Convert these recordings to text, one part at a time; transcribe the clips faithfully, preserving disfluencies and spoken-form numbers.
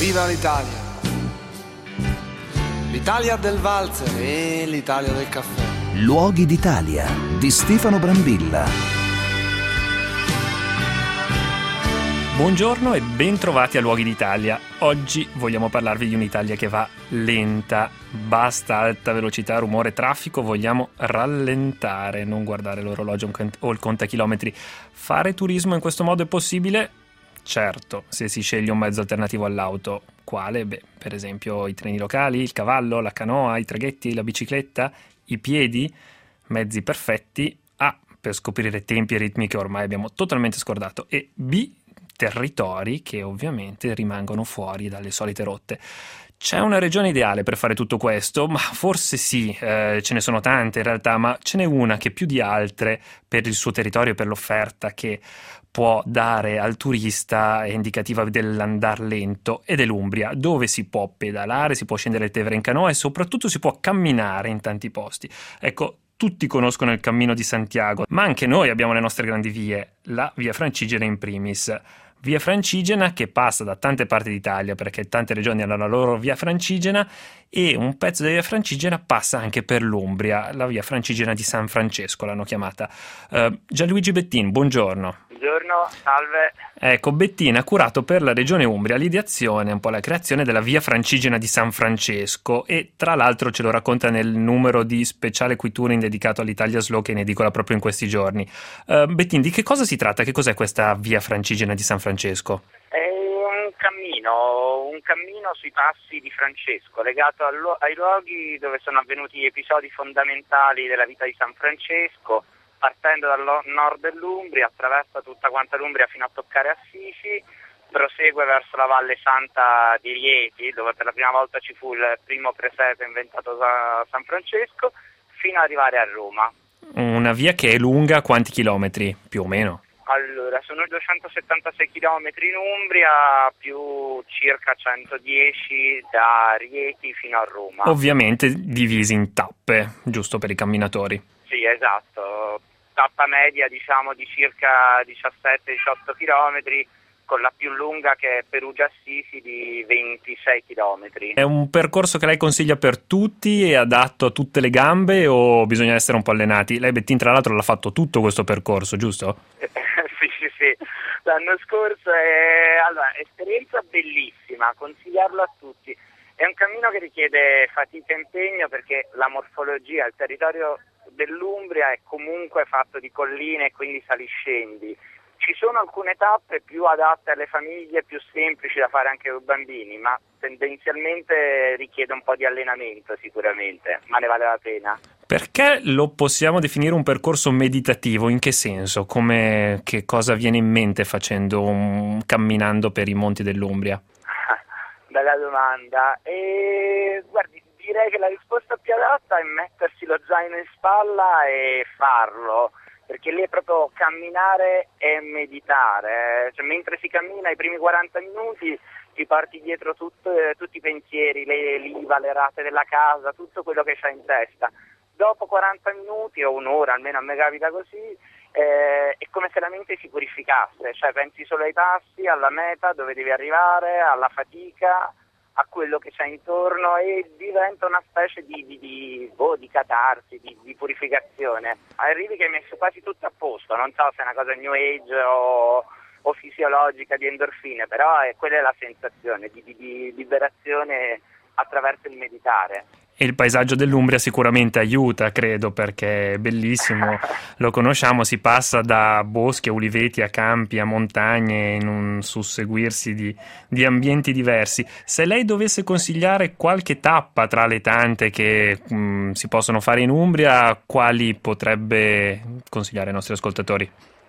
Viva l'Italia! L'Italia del valzer e l'Italia del caffè. Luoghi d'Italia di Stefano Brambilla. Buongiorno e ben trovati a Luoghi d'Italia. Oggi vogliamo parlarvi di un'Italia che va lenta. Basta alta velocità, rumore, traffico, vogliamo rallentare, non guardare l'orologio o il contachilometri. Fare turismo in questo modo è possibile? Certo, se si sceglie un mezzo alternativo all'auto. Quale? Beh, per esempio i treni locali, il cavallo, la canoa, i traghetti, la bicicletta, i piedi, mezzi perfetti. A, per scoprire tempi e ritmi che ormai abbiamo totalmente scordato, e B, territori che ovviamente rimangono fuori dalle solite rotte. C'è una regione ideale per fare tutto questo? Ma forse sì, eh, ce ne sono tante in realtà, ma ce n'è una che più di altre, per il suo territorio e per l'offerta che può dare al turista, è indicativa dell'andar lento, ed è l'Umbria, dove si può pedalare, si può scendere il Tevere in canoa e soprattutto si può camminare in tanti posti. Ecco, tutti conoscono il Cammino di Santiago, ma anche noi abbiamo le nostre grandi vie, la Via Francigena in primis. Via Francigena che passa da tante parti d'Italia, perché tante regioni hanno la loro Via Francigena, e un pezzo della Via Francigena passa anche per l'Umbria, la Via Francigena di San Francesco l'hanno chiamata. Uh, Gianluigi Bettin, buongiorno. Buongiorno, salve. Ecco, Bettin ha curato per la regione Umbria l'ideazione, un po' la creazione della Via Francigena di San Francesco, e tra l'altro ce lo racconta nel numero di speciale Quittouring dedicato all'Italia Slow che è in edicola proprio in questi giorni. Uh, Bettin, di che cosa si tratta? Che cos'è questa Via Francigena di San Francesco? È un cammino, un cammino sui passi di Francesco, legato allo- ai luoghi dove sono avvenuti episodi fondamentali della vita di San Francesco, partendo dal nord dell'Umbria, attraversa tutta quanta l'Umbria fino a toccare Assisi, prosegue verso la Valle Santa di Rieti, dove per la prima volta ci fu il primo presepe inventato da San Francesco, fino ad arrivare a Roma. Una via che è lunga quanti chilometri, più o meno? Allora, sono duecentosettantasei chilometri in Umbria, più circa centodieci da Rieti fino a Roma. Ovviamente divisi in tappe, giusto per i camminatori. Sì, esatto. Tappa media diciamo di circa diciassette diciotto chilometri, con la più lunga che è Perugia-Assisi di ventisei chilometri. È un percorso che lei consiglia per tutti, è adatto a tutte le gambe o bisogna essere un po' allenati? Lei, Bettin, tra l'altro l'ha fatto tutto questo percorso, giusto? sì, sì, sì. L'anno scorso è allora, esperienza bellissima, consigliarlo a tutti. È un cammino che richiede fatica e impegno perché la morfologia, il territorio dell'Umbria è comunque fatto di colline e quindi saliscendi. Ci sono alcune tappe più adatte alle famiglie, più semplici da fare anche con i bambini, ma tendenzialmente richiede un po' di allenamento sicuramente, ma ne vale la pena. Perché lo possiamo definire un percorso meditativo? In che senso? Come, che cosa viene in mente facendo un, camminando per i monti dell'Umbria? Bella domanda. E guardi, direi che la risposta più adatta è mettersi lo zaino in spalla e farlo, perché lì è proprio camminare e meditare, cioè, mentre si cammina i primi quaranta minuti ti porti dietro tutto, eh, tutti i pensieri, le, l'I V A, le rate della casa, tutto quello che c'hai in testa. Dopo quaranta minuti o un'ora, almeno a me capita così, eh, è come se la mente si purificasse, cioè pensi solo ai passi, alla meta, dove devi arrivare, alla fatica, a quello che c'è intorno, e diventa una specie di, di, di, boh, di catarsi, di, di purificazione. Arrivi che hai messo quasi tutto a posto, non so se è una cosa new age o, o fisiologica di endorfine, però è, quella è la sensazione di, di, di liberazione attraverso il meditare. E il paesaggio dell'Umbria sicuramente aiuta, credo, perché è bellissimo, lo conosciamo, si passa da boschi a uliveti a campi a montagne in un susseguirsi di, di ambienti diversi. Se lei dovesse consigliare qualche tappa tra le tante che mh, si possono fare in Umbria, quali potrebbe consigliare ai nostri ascoltatori?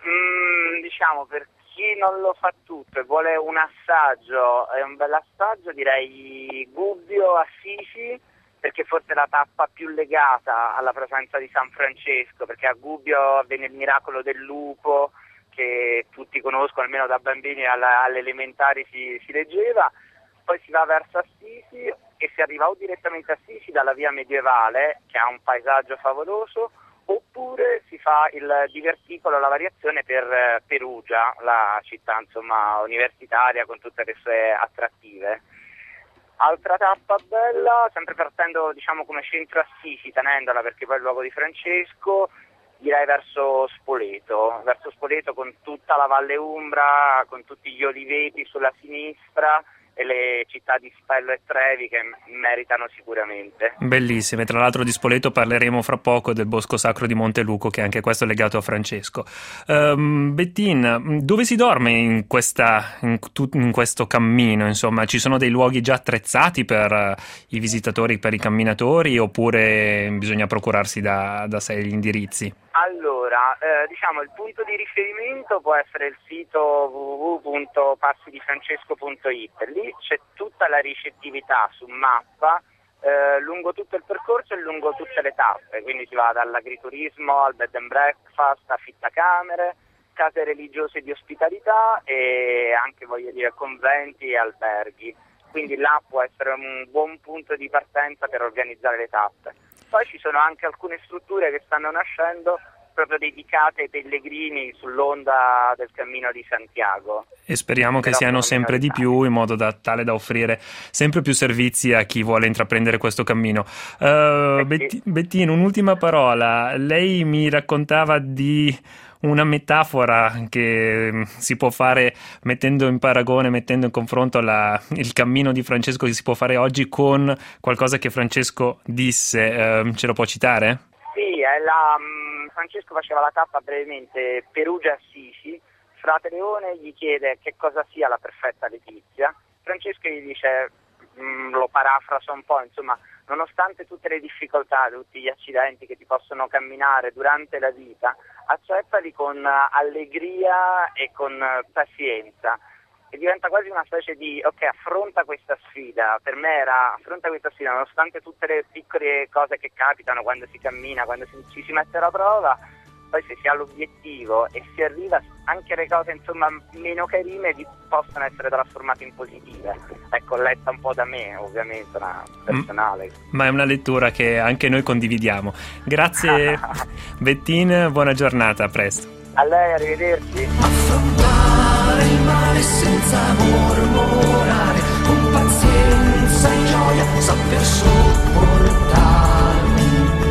Mm, diciamo, per chi non lo fa tutto e vuole un assaggio, è un bel assaggio, direi Gubbio, Assisi, perché forse è la tappa più legata alla presenza di San Francesco, perché a Gubbio avvenne il miracolo del lupo, che tutti conoscono, almeno da bambini alla, alle elementari si, si leggeva. Poi si va verso Assisi e si arriva o direttamente a Assisi dalla via medievale, che ha un paesaggio favoloso, oppure si fa il diverticolo, la variazione per Perugia, la città insomma universitaria con tutte le sue attrattive. Altra tappa bella, sempre partendo diciamo come centro Assisi, tenendola perché poi è il luogo di Francesco, direi verso Spoleto, verso Spoleto con tutta la Valle Umbra, con tutti gli oliveti sulla sinistra e le città di Spello e Trevi che meritano sicuramente. Bellissime, tra l'altro di Spoleto parleremo fra poco, del Bosco Sacro di Monteluco, che anche questo è legato a Francesco. Um, Bettina, dove si dorme in, questa, in, in questo cammino? Insomma, ci sono dei luoghi già attrezzati per uh, i visitatori, per i camminatori, oppure bisogna procurarsi da, da sé gli indirizzi? Allora, eh, diciamo il punto di riferimento può essere il sito w w w punto passi di francesco punto i t. Lì c'è tutta la ricettività su mappa eh, lungo tutto il percorso e lungo tutte le tappe, quindi si va dall'agriturismo al bed and breakfast, affittacamere, case religiose di ospitalità e anche, voglio dire, conventi e alberghi. Quindi là può essere un buon punto di partenza per organizzare le tappe. Poi ci sono anche alcune strutture che stanno nascendo proprio dedicate ai pellegrini sull'onda del Cammino di Santiago. E speriamo che siano sempre di più, in modo da, tale da offrire sempre più servizi a chi vuole intraprendere questo cammino. Uh, Betti, Bettina, un'ultima parola. Lei mi raccontava di una metafora che si può fare mettendo in paragone, mettendo in confronto la, il cammino di Francesco che si può fare oggi con qualcosa che Francesco disse. Uh, ce lo può citare? Sì, è la, um, Francesco faceva la tappa brevemente Perugia-Assisi, Frate Leone gli chiede che cosa sia la perfetta letizia, Francesco gli dice, um, lo parafraso un po', insomma, nonostante tutte le difficoltà, tutti gli accidenti che ti possono camminare durante la vita, accettali con allegria e con pazienza. E diventa quasi una specie di, ok, affronta questa sfida. Per me era, affronta questa sfida, nonostante tutte le piccole cose che capitano quando si cammina, quando si, ci si mette alla prova, poi se si ha l'obiettivo e si arriva, anche le cose insomma meno carine possono essere trasformate in positive. Ecco, letta un po' da me, ovviamente, una personale. Ma è una lettura che anche noi condividiamo. Grazie Bettina, buona giornata, a presto. A lei, arrivederci. Affrontare il male senza mormorare, con pazienza e gioia saper sopportarmi.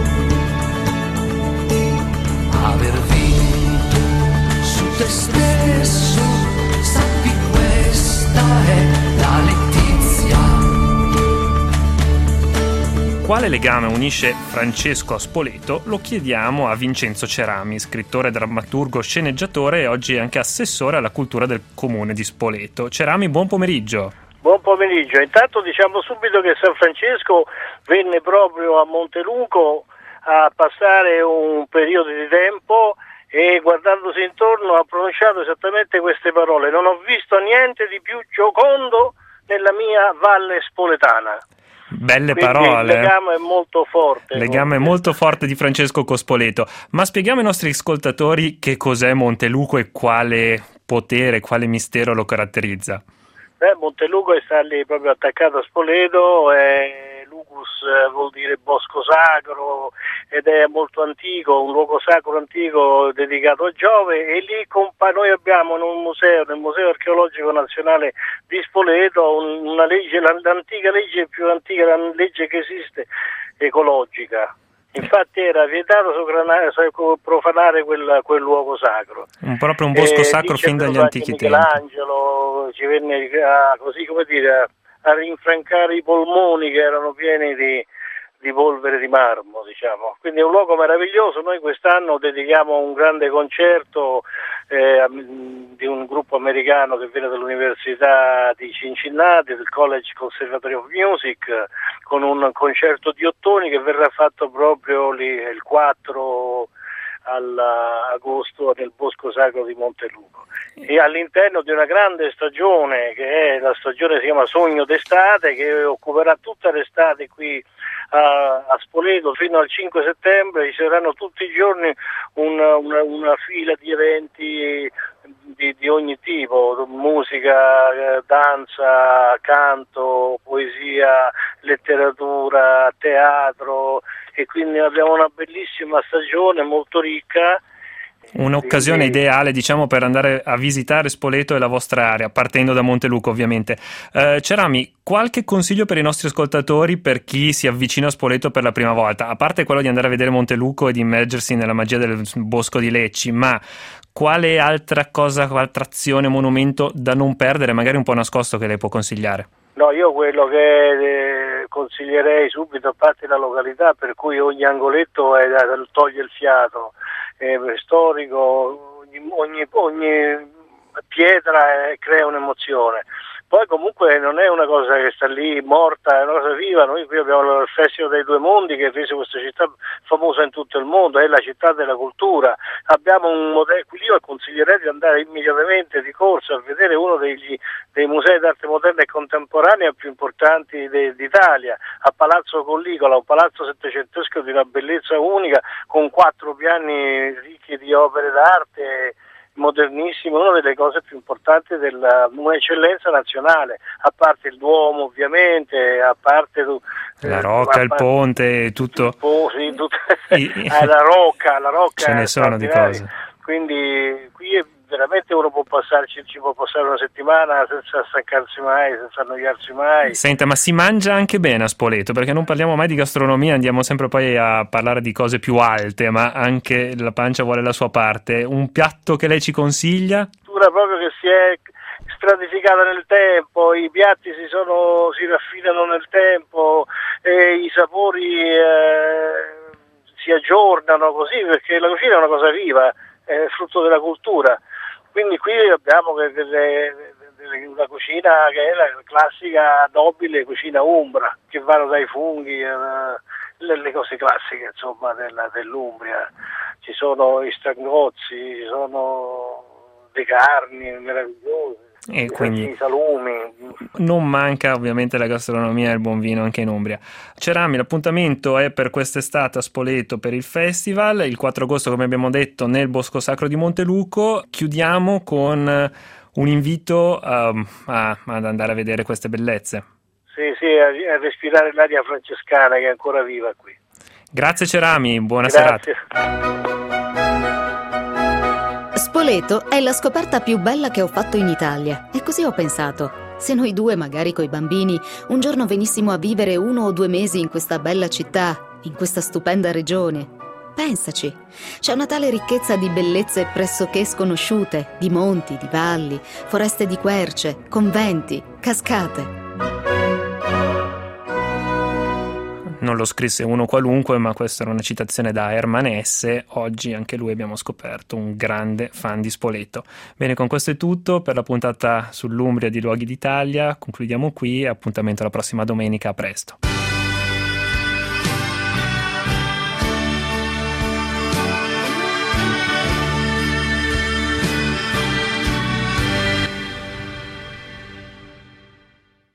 Aver vinto su te stesso, sappi questa è la letizia. Quale legame unisce Francesco a Spoleto? Lo chiediamo a Vincenzo Cerami, scrittore, drammaturgo, sceneggiatore e oggi anche assessore alla cultura del comune di Spoleto. Cerami, buon pomeriggio. Buon pomeriggio. Intanto diciamo subito che San Francesco venne proprio a Monteluco a passare un periodo di tempo e guardandosi intorno ha pronunciato esattamente queste parole: non ho visto niente di più giocondo nella mia valle spoletana. Belle Quindi parole. Il legame è molto forte. Legame molto forte di Francesco con Spoleto. Ma spieghiamo ai nostri ascoltatori che cos'è Monteluco e quale potere, quale mistero lo caratterizza. Eh, Monteluco sta lì proprio attaccato a Spoleto, e Lucus vuol dire bosco sacro ed è molto antico, un luogo sacro antico dedicato a Giove, e lì compa- noi abbiamo in un museo, nel Museo Archeologico Nazionale di Spoleto, una legge, l'antica legge più antica, la legge che esiste, ecologica. Infatti era vietato profanare quel, quel luogo sacro. Un, proprio un bosco e sacro fin dagli antichi tempi. Michelangelo ci venne a, così come dire, a, a rinfrancare i polmoni che erano pieni di, di polvere di marmo, diciamo. Quindi è un luogo meraviglioso. Noi quest'anno dedichiamo un grande concerto eh, di un gruppo americano che viene dall'Università di Cincinnati, del College Conservatory of Music, con un concerto di ottoni che verrà fatto proprio lì il quattro agosto nel Bosco Sacro di Monteluco, e all'interno di una grande stagione che è la stagione si chiama Sogno d'estate, che occuperà tutta l'estate qui a, a Spoleto fino al cinque settembre. Ci saranno tutti i giorni una, una, una fila di eventi di, di ogni tipo: musica, danza, canto, poesia, letteratura, teatro, e quindi abbiamo una bellissima stagione molto ricca. Un'occasione Quindi, ideale, diciamo, per andare a visitare Spoleto e la vostra area, partendo da Monteluco ovviamente. Eh, Cerami, qualche consiglio per i nostri ascoltatori per chi si avvicina a Spoleto per la prima volta? A parte quello di andare a vedere Monteluco e di immergersi nella magia del bosco di Lecci, ma quale altra cosa, attrazione, monumento da non perdere, magari un po' nascosto, che lei può consigliare? No, io quello che eh, consiglierei subito, a parte la località, per cui ogni angoletto è da, toglie il fiato, è storico, ogni, ogni, ogni pietra eh, crea un'emozione. Poi comunque non è una cosa che sta lì morta, è una cosa viva. Noi qui abbiamo il Festival dei Due Mondi che rese questa città famosa in tutto il mondo, è la città della cultura. Abbiamo un modello, io consiglierei di andare immediatamente di corsa a vedere uno degli, dei musei d'arte moderna e contemporanea più importanti de, d'Italia, a Palazzo Collicola, un palazzo settecentesco di una bellezza unica, con quattro piani ricchi di opere d'arte modernissimo, una delle cose più importanti della un'eccellenza nazionale, a parte il Duomo ovviamente, a parte la eh, Rocca, a il parte, ponte, tutto. tutto, sì, tutto I, eh, la Rocca, la Rocca ce ne sono di cose. Quindi qui è veramente uno può passarci, ci può passare una settimana senza stancarsi mai, senza annoiarsi mai. Senta, ma si mangia anche bene a Spoleto? Perché non parliamo mai di gastronomia, andiamo sempre poi a parlare di cose più alte, ma anche la pancia vuole la sua parte. Un piatto che lei ci consiglia? Proprio che si è stratificata nel tempo, i piatti si sono si raffinano nel tempo, e i sapori eh, si aggiornano così, perché la cucina è una cosa viva, è frutto della cultura. Quindi qui abbiamo delle, delle, una cucina che è la classica nobile cucina umbra, che vanno dai funghi, eh, le, le cose classiche insomma della, dell'Umbria. Ci sono i strangozzi, ci sono le carni meravigliose, e quindi i salumi. Non manca ovviamente la gastronomia e il buon vino anche in Umbria. Cerami, l'appuntamento è per quest'estate a Spoleto per il festival, il quattro agosto come abbiamo detto nel Bosco Sacro di Monteluco. Chiudiamo con un invito um, a, ad andare a vedere queste bellezze. Sì, sì, a, a respirare l'aria francescana che è ancora viva qui. Grazie Cerami, buona Grazie. serata. Spoleto è la scoperta più bella che ho fatto in Italia e così ho pensato, se noi due, magari coi bambini, un giorno venissimo a vivere uno o due mesi in questa bella città, in questa stupenda regione. Pensaci, c'è una tale ricchezza di bellezze pressoché sconosciute, di monti, di valli, foreste di querce, conventi, cascate. Non lo scrisse uno qualunque, ma questa era una citazione da Hermann Hesse. Oggi anche lui abbiamo scoperto un grande fan di Spoleto. Bene, con questo è tutto per la puntata sull'Umbria di Luoghi d'Italia. Concludiamo qui, appuntamento alla prossima domenica, a presto.